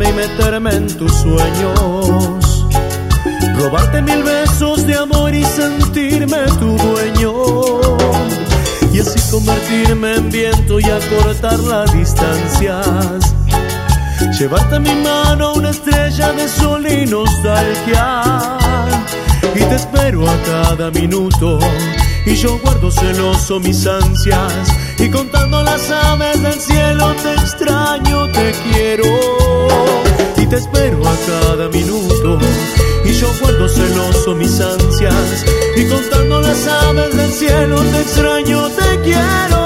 escaparme y meterme en tus sueños, robarte 1000 besos de amor y sentirme tu dueño, y así convertirme en viento y acortar las distancias, llevarte en mi mano una estrella de sol y nostalgia, y te espero a cada minuto, y yo guardo celoso mis ansias, y contando las aves del cielo te extraño, te quiero, y te espero a cada minuto, y yo guardo celoso mis ansias, y contando las aves del cielo te extraño, te quiero.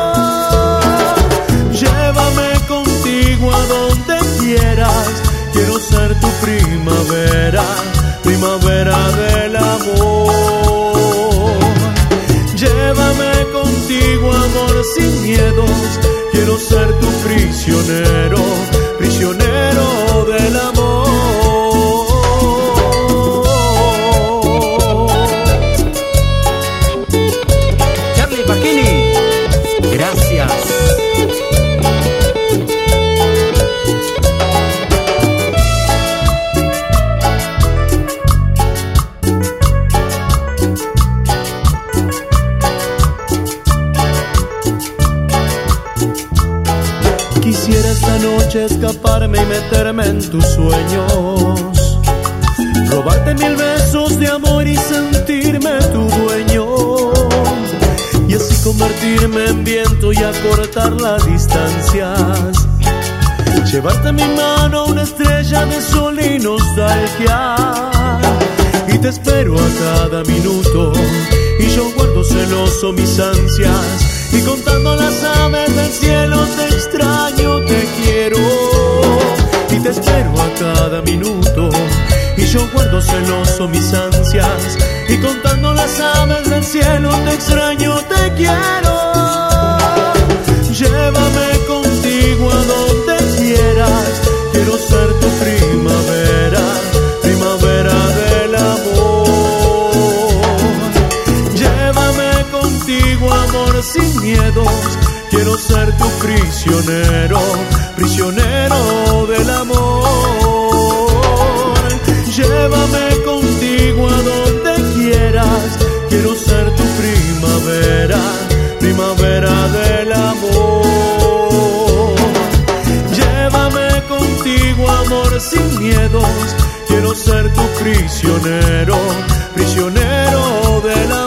Llévame contigo a donde quieras, quiero ser tu primavera, primavera del amor. Llévame contigo, amor, sin miedos, quiero ser tu prisionero, prisionero del amor. Charlie Pacchini, gracias. Quisiera esta noche escaparme y meterme en tus sueños, robarte 1000 besos de amor y sentirme tu dueño, y así convertirme en viento y acortar las distancias, llevarte en mi mano una estrella de sol y nostalgia, y te espero a cada minuto, y yo guardo celoso mis ansias, y contando las aves del cielo te extraño, te quiero, y te espero a cada minuto, y yo guardo celoso mis ansias, y contando las aves del cielo te extraño, te quiero. Llévame contigo a donde quieras, quiero ser tu primavera, primavera del amor. Llévame contigo, amor, sin miedos, quiero ser tu prisionero, prisionero del amor. Llévame contigo a donde quieras, quiero ser tu primavera, primavera del amor. Llévame contigo, amor, sin miedos, quiero ser tu prisionero, prisionero del amor.